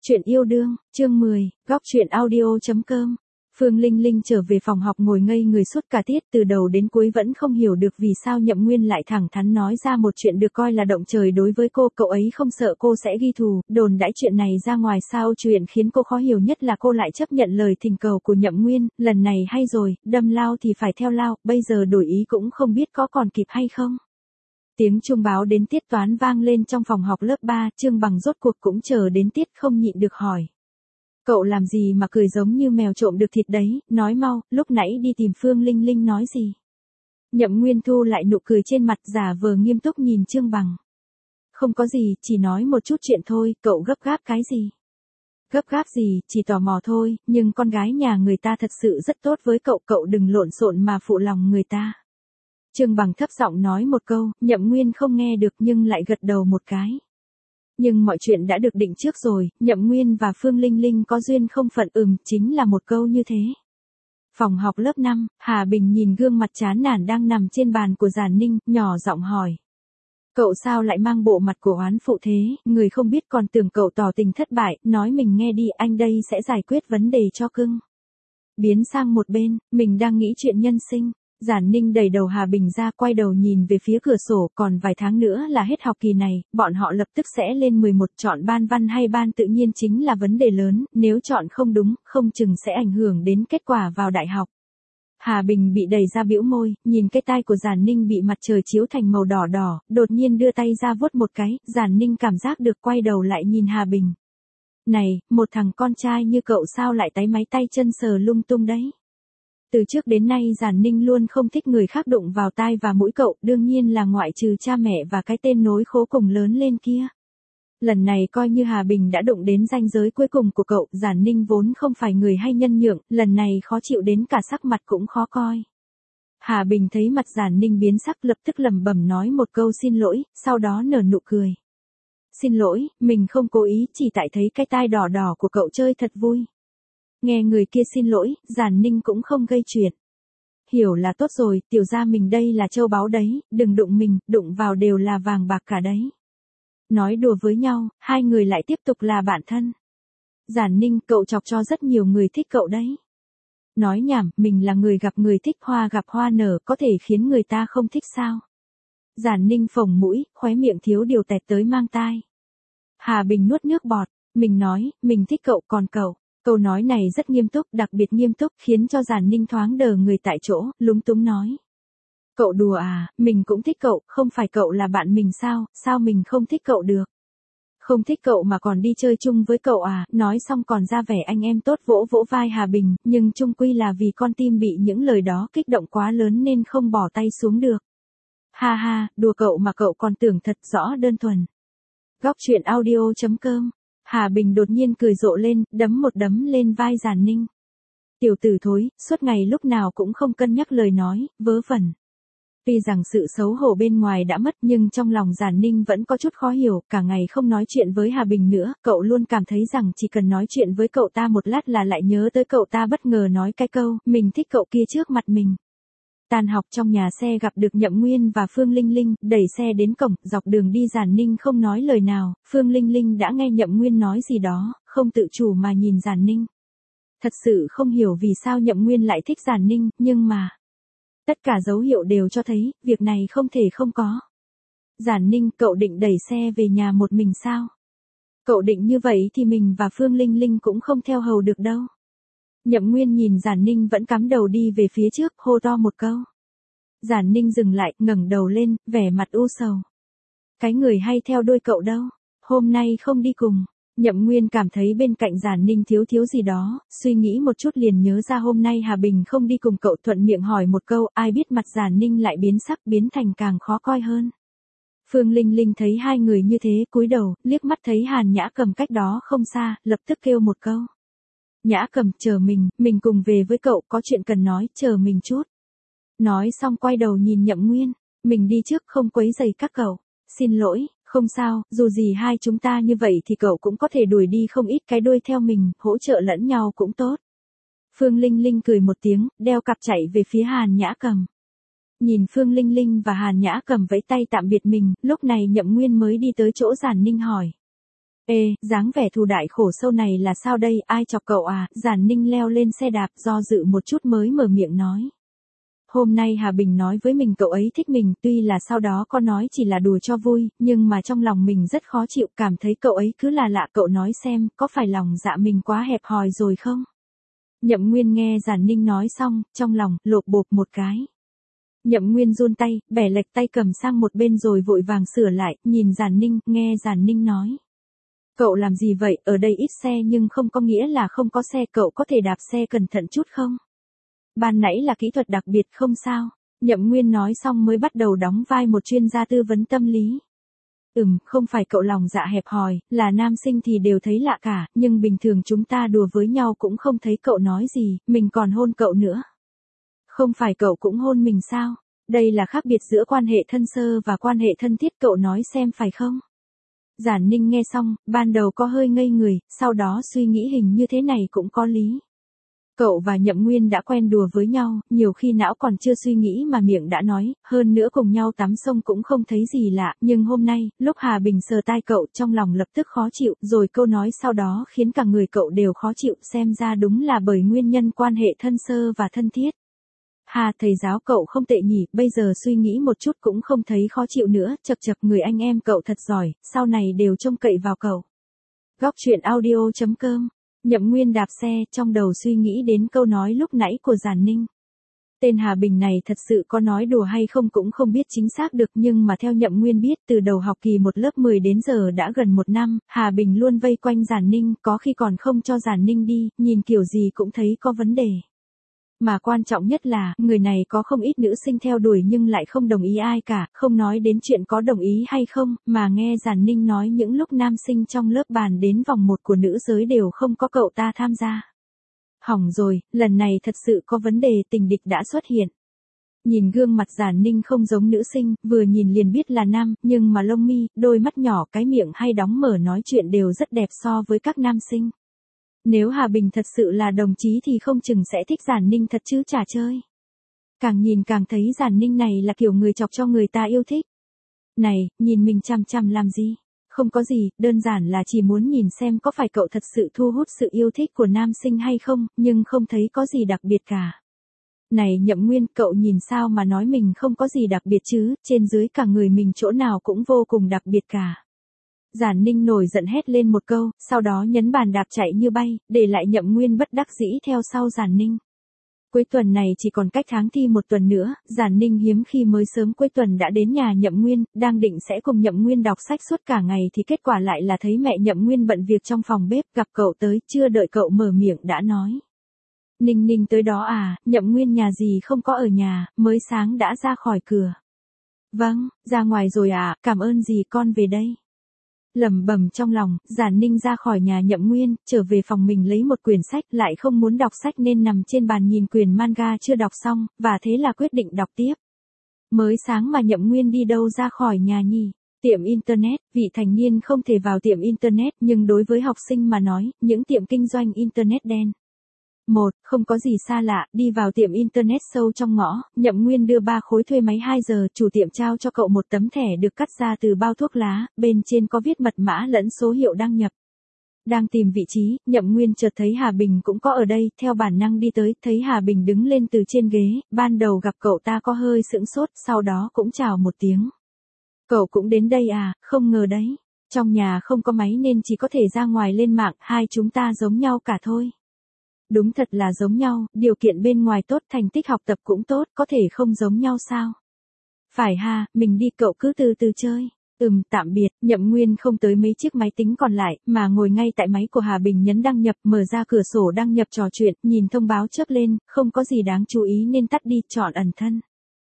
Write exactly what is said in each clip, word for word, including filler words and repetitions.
Chuyện yêu đương, chương mười, góc chuyện audio.com. Phương Linh Linh trở về phòng học ngồi ngây người suốt cả tiết, từ đầu đến cuối vẫn không hiểu được vì sao Nhậm Nguyên lại thẳng thắn nói ra một chuyện được coi là động trời đối với cô. Cậu ấy không sợ cô sẽ ghi thù, đồn đãi chuyện này ra ngoài sao? Chuyện khiến cô khó hiểu nhất là cô lại chấp nhận lời thỉnh cầu của Nhậm Nguyên. Lần này hay rồi, đâm lao thì phải theo lao, bây giờ đổi ý cũng không biết có còn kịp hay không. Tiếng chuông báo đến tiết toán vang lên trong phòng học lớp ba, Trương Bằng rốt cuộc cũng chờ đến tiết, không nhịn được hỏi. Cậu làm gì mà cười giống như mèo trộm được thịt đấy, nói mau, lúc nãy đi tìm Phương Linh Linh nói gì? Nhậm Nguyên thu lại nụ cười trên mặt, giả vờ nghiêm túc nhìn Trương Bằng. Không có gì, chỉ nói một chút chuyện thôi, cậu gấp gáp cái gì? Gấp gáp gì, chỉ tò mò thôi, nhưng con gái nhà người ta thật sự rất tốt với cậu, cậu đừng lộn xộn mà phụ lòng người ta. Trương Bằng thấp giọng nói một câu, Nhậm Nguyên không nghe được nhưng lại gật đầu một cái. Nhưng mọi chuyện đã được định trước rồi, Nhậm Nguyên và Phương Linh Linh có duyên không phận, ừm, chính là một câu như thế. Phòng học lớp năm, Hà Bình nhìn gương mặt chán nản đang nằm trên bàn của Giản Ninh, nhỏ giọng hỏi. Cậu sao lại mang bộ mặt của oán phụ thế, người không biết còn tưởng cậu tỏ tình thất bại, nói mình nghe đi, anh đây sẽ giải quyết vấn đề cho cưng. Biến sang một bên, mình đang nghĩ chuyện nhân sinh. Giản Ninh đẩy đầu Hà Bình ra, quay đầu nhìn về phía cửa sổ, còn vài tháng nữa là hết học kỳ này, bọn họ lập tức sẽ lên mười một, chọn ban văn hay ban tự nhiên chính là vấn đề lớn, nếu chọn không đúng, không chừng sẽ ảnh hưởng đến kết quả vào đại học. Hà Bình bị đẩy ra bĩu môi, nhìn cái tai của Giản Ninh bị mặt trời chiếu thành màu đỏ đỏ, đột nhiên đưa tay ra vuốt một cái, Giản Ninh cảm giác được, quay đầu lại nhìn Hà Bình. Này, một thằng con trai như cậu sao lại táy máy tay chân sờ lung tung đấy? Từ trước đến nay Giản Ninh luôn không thích người khác đụng vào tai và mũi cậu, đương nhiên là ngoại trừ cha mẹ và cái tên nối khố cùng lớn lên kia. Lần này coi như Hà Bình đã đụng đến ranh giới cuối cùng của cậu, Giản Ninh vốn không phải người hay nhân nhượng, lần này khó chịu đến cả sắc mặt cũng khó coi. Hà Bình thấy mặt Giản Ninh biến sắc, lập tức lẩm bẩm nói một câu xin lỗi, sau đó nở nụ cười. Xin lỗi, mình không cố ý, chỉ tại thấy cái tai đỏ đỏ của cậu chơi thật vui. Nghe người kia xin lỗi, Giản Ninh cũng không gây chuyện. Hiểu là tốt rồi, tiểu gia mình đây là châu báu đấy, đừng đụng mình, đụng vào đều là vàng bạc cả đấy. Nói đùa với nhau, hai người lại tiếp tục là bạn thân. Giản Ninh, cậu chọc cho rất nhiều người thích cậu đấy. Nói nhảm, mình là người gặp người thích, hoa gặp hoa nở, có thể khiến người ta không thích sao? Giản Ninh phồng mũi, khóe miệng thiếu điều tẹt tới mang tai. Hà Bình nuốt nước bọt, mình nói, mình thích cậu, còn cậu. Câu nói này rất nghiêm túc, đặc biệt nghiêm túc, khiến cho Giản Ninh thoáng đờ người tại chỗ, lúng túng nói. Cậu đùa à, mình cũng thích cậu, không phải cậu là bạn mình sao, sao mình không thích cậu được? Không thích cậu mà còn đi chơi chung với cậu à, nói xong còn ra vẻ anh em tốt, vỗ vỗ vai Hà Bình, nhưng chung quy là vì con tim bị những lời đó kích động quá lớn nên không bỏ tay xuống được. Ha ha, đùa cậu mà cậu còn tưởng thật rõ đơn thuần. Góc chuyện audio.com. Hà Bình đột nhiên cười rộ lên, đấm một đấm lên vai Giản Ninh. Tiểu tử thối, suốt ngày lúc nào cũng không cân nhắc lời nói, vớ vẩn. Tuy rằng sự xấu hổ bên ngoài đã mất nhưng trong lòng Giản Ninh vẫn có chút khó hiểu, cả ngày không nói chuyện với Hà Bình nữa, cậu luôn cảm thấy rằng chỉ cần nói chuyện với cậu ta một lát là lại nhớ tới cậu ta bất ngờ nói cái câu, mình thích cậu kia trước mặt mình. Tan học trong nhà xe gặp được Nhậm Nguyên và Phương Linh Linh, đẩy xe đến cổng, dọc đường đi Giản Ninh không nói lời nào, Phương Linh Linh đã nghe Nhậm Nguyên nói gì đó, không tự chủ mà nhìn Giản Ninh. Thật sự không hiểu vì sao Nhậm Nguyên lại thích Giản Ninh, nhưng mà... Tất cả dấu hiệu đều cho thấy, việc này không thể không có. Giản Ninh, cậu định đẩy xe về nhà một mình sao? Cậu định như vậy thì mình và Phương Linh Linh cũng không theo hầu được đâu. Nhậm Nguyên nhìn Giản Ninh vẫn cắm đầu đi về phía trước, hô to một câu. Giản Ninh dừng lại, ngẩng đầu lên, vẻ mặt u sầu. Cái người hay theo đuôi cậu đâu, hôm nay không đi cùng. Nhậm Nguyên cảm thấy bên cạnh Giản Ninh thiếu thiếu gì đó, suy nghĩ một chút liền nhớ ra hôm nay Hà Bình không đi cùng cậu, thuận miệng hỏi một câu, ai biết mặt Giản Ninh lại biến sắc, biến thành càng khó coi hơn. Phương Linh Linh thấy hai người như thế, cúi đầu, liếc mắt thấy Hàn Nhã Cầm cách đó không xa, lập tức kêu một câu. Nhã Cầm, chờ mình, mình cùng về với cậu, có chuyện cần nói, chờ mình chút. Nói xong quay đầu nhìn Nhậm Nguyên, mình đi trước không quấy rầy các cậu, xin lỗi, không sao, dù gì hai chúng ta như vậy thì cậu cũng có thể đuổi đi không ít cái đuôi theo mình, hỗ trợ lẫn nhau cũng tốt. Phương Linh Linh cười một tiếng, đeo cặp chạy về phía Hàn Nhã Cầm. Nhìn Phương Linh Linh và Hàn Nhã Cầm vẫy tay tạm biệt mình, lúc này Nhậm Nguyên mới đi tới chỗ Giản Ninh hỏi. Ê, dáng vẻ thù đại khổ sâu này là sao đây, ai chọc cậu à? Giản Ninh leo lên xe đạp do dự một chút mới mở miệng nói. Hôm nay Hà Bình nói với mình cậu ấy thích mình, tuy là sau đó có nói chỉ là đùa cho vui, nhưng mà trong lòng mình rất khó chịu, cảm thấy cậu ấy cứ là lạ. Cậu nói xem, có phải lòng dạ mình quá hẹp hòi rồi không? Nhậm Nguyên nghe Giản Ninh nói xong, trong lòng lộp bộp một cái. Nhậm Nguyên run tay, bẻ lệch tay cầm sang một bên rồi vội vàng sửa lại, nhìn Giản Ninh, nghe Giản Ninh nói. Cậu làm gì vậy, ở đây ít xe nhưng không có nghĩa là không có xe, cậu có thể đạp xe cẩn thận chút không? Ban nãy là kỹ thuật đặc biệt không sao. Nhậm Nguyên nói xong mới bắt đầu đóng vai một chuyên gia tư vấn tâm lý. Ừm, không phải cậu lòng dạ hẹp hòi, là nam sinh thì đều thấy lạ cả, nhưng bình thường chúng ta đùa với nhau cũng không thấy cậu nói gì, mình còn hôn cậu nữa. Không phải cậu cũng hôn mình sao? Đây là khác biệt giữa quan hệ thân sơ và quan hệ thân thiết, cậu nói xem phải không? Giản Ninh nghe xong, ban đầu có hơi ngây người, sau đó suy nghĩ hình như thế này cũng có lý. Cậu và Nhậm Nguyên đã quen đùa với nhau, nhiều khi não còn chưa suy nghĩ mà miệng đã nói, hơn nữa cùng nhau tắm sông cũng không thấy gì lạ, nhưng hôm nay, lúc Hà Bình sờ tai cậu trong lòng lập tức khó chịu, rồi câu nói sau đó khiến cả người cậu đều khó chịu, xem ra đúng là bởi nguyên nhân quan hệ thân sơ và thân thiết. Hà, thầy giáo cậu không tệ nhỉ, bây giờ suy nghĩ một chút cũng không thấy khó chịu nữa, chật chật người anh em cậu thật giỏi, sau này đều trông cậy vào cậu. Góc truyện audio chấm com. Nhậm Nguyên đạp xe, trong đầu suy nghĩ đến câu nói lúc nãy của Giản Ninh. Tên Hà Bình này thật sự có nói đùa hay không cũng không biết chính xác được, nhưng mà theo Nhậm Nguyên biết, từ đầu học kỳ một lớp mười đến giờ đã gần một năm, Hà Bình luôn vây quanh Giản Ninh, có khi còn không cho Giản Ninh đi, nhìn kiểu gì cũng thấy có vấn đề. Mà quan trọng nhất là, người này có không ít nữ sinh theo đuổi nhưng lại không đồng ý ai cả, không nói đến chuyện có đồng ý hay không, mà nghe Giản Ninh nói những lúc nam sinh trong lớp bàn đến vòng một của nữ giới đều không có cậu ta tham gia. Hỏng rồi, lần này thật sự có vấn đề, tình địch đã xuất hiện. Nhìn gương mặt Giản Ninh không giống nữ sinh, vừa nhìn liền biết là nam, nhưng mà lông mi, đôi mắt nhỏ, cái miệng hay đóng mở nói chuyện đều rất đẹp so với các nam sinh. Nếu Hà Bình thật sự là đồng chí thì không chừng sẽ thích Giản Ninh thật chứ chả chơi. Càng nhìn càng thấy Giản Ninh này là kiểu người chọc cho người ta yêu thích. Này, nhìn mình chằm chằm làm gì? Không có gì, đơn giản là chỉ muốn nhìn xem có phải cậu thật sự thu hút sự yêu thích của nam sinh hay không, nhưng không thấy có gì đặc biệt cả. Này Nhậm Nguyên, cậu nhìn sao mà nói mình không có gì đặc biệt chứ, trên dưới cả người mình chỗ nào cũng vô cùng đặc biệt cả. Giản Ninh nổi giận hét lên một câu, sau đó nhấn bàn đạp chạy như bay, để lại Nhậm Nguyên bất đắc dĩ theo sau Giản Ninh. Cuối tuần này chỉ còn cách tháng thi một tuần nữa, Giản Ninh hiếm khi mới sớm cuối tuần đã đến nhà Nhậm Nguyên, đang định sẽ cùng Nhậm Nguyên đọc sách suốt cả ngày thì kết quả lại là thấy mẹ Nhậm Nguyên bận việc trong phòng bếp, gặp cậu tới, chưa đợi cậu mở miệng đã nói. Ninh Ninh tới đó à, Nhậm Nguyên nhà gì không có ở nhà, mới sáng đã ra khỏi cửa. Vâng, ra ngoài rồi à, cảm ơn dì, con về đây. Lẩm bẩm trong lòng, Giản Ninh ra khỏi nhà Nhậm Nguyên, trở về phòng mình lấy một quyển sách, lại không muốn đọc sách nên nằm trên bàn nhìn quyển manga chưa đọc xong, và thế là quyết định đọc tiếp. Mới sáng mà Nhậm Nguyên đi đâu ra khỏi nhà nhỉ? Tiệm Internet, vị thành niên không thể vào tiệm Internet, nhưng đối với học sinh mà nói, những tiệm kinh doanh Internet đen. Một, không có gì xa lạ, đi vào tiệm Internet sâu trong ngõ, Nhậm Nguyên đưa ba khối thuê máy hai giờ, chủ tiệm trao cho cậu một tấm thẻ được cắt ra từ bao thuốc lá, bên trên có viết mật mã lẫn số hiệu đăng nhập. Đang tìm vị trí, Nhậm Nguyên chợt thấy Hà Bình cũng có ở đây, theo bản năng đi tới, thấy Hà Bình đứng lên từ trên ghế, ban đầu gặp cậu ta có hơi sững sốt, sau đó cũng chào một tiếng. Cậu cũng đến đây à, không ngờ đấy. Trong nhà không có máy nên chỉ có thể ra ngoài lên mạng, hai chúng ta giống nhau cả thôi. Đúng thật là giống nhau, điều kiện bên ngoài tốt, thành tích học tập cũng tốt, có thể không giống nhau sao? Phải ha, mình đi, cậu cứ từ từ chơi. Ừm, tạm biệt. Nhậm Nguyên không tới mấy chiếc máy tính còn lại, mà ngồi ngay tại máy của Hà Bình nhấn đăng nhập, mở ra cửa sổ đăng nhập trò chuyện, nhìn thông báo chớp lên, không có gì đáng chú ý nên tắt đi, chọn ẩn thân.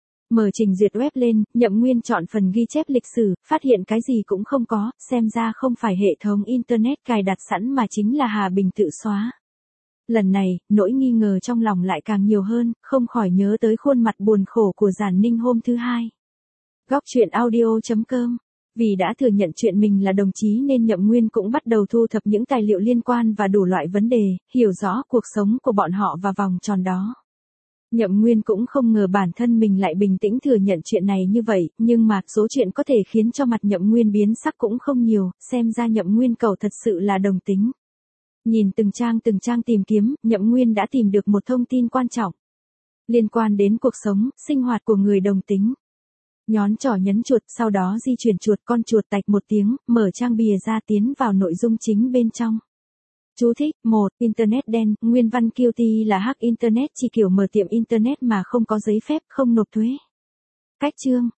Mở trình duyệt web lên, Nhậm Nguyên chọn phần ghi chép lịch sử, phát hiện cái gì cũng không có, xem ra không phải hệ thống Internet cài đặt sẵn mà chính là Hà Bình tự xóa. Lần này, nỗi nghi ngờ trong lòng lại càng nhiều hơn, không khỏi nhớ tới khuôn mặt buồn khổ của Giản Ninh hôm thứ hai. Góc truyện audio chấm com. Vì đã thừa nhận chuyện mình là đồng chí nên Nhậm Nguyên cũng bắt đầu thu thập những tài liệu liên quan và đủ loại vấn đề, hiểu rõ cuộc sống của bọn họ và vòng tròn đó. Nhậm Nguyên cũng không ngờ bản thân mình lại bình tĩnh thừa nhận chuyện này như vậy, nhưng mà số chuyện có thể khiến cho mặt Nhậm Nguyên biến sắc cũng không nhiều, xem ra Nhậm Nguyên cậu thật sự là đồng tính. Nhìn từng trang từng trang tìm kiếm, Nhậm Nguyên đã tìm được một thông tin quan trọng. Liên quan đến cuộc sống, sinh hoạt của người đồng tính. Nhón trỏ nhấn chuột, sau đó di chuyển chuột, con chuột tạch một tiếng, mở trang bìa ra tiến vào nội dung chính bên trong. Chú thích, một. Internet đen, nguyên văn guilty là hack Internet chỉ kiểu mở tiệm Internet mà không có giấy phép, không nộp thuế. Cách chương,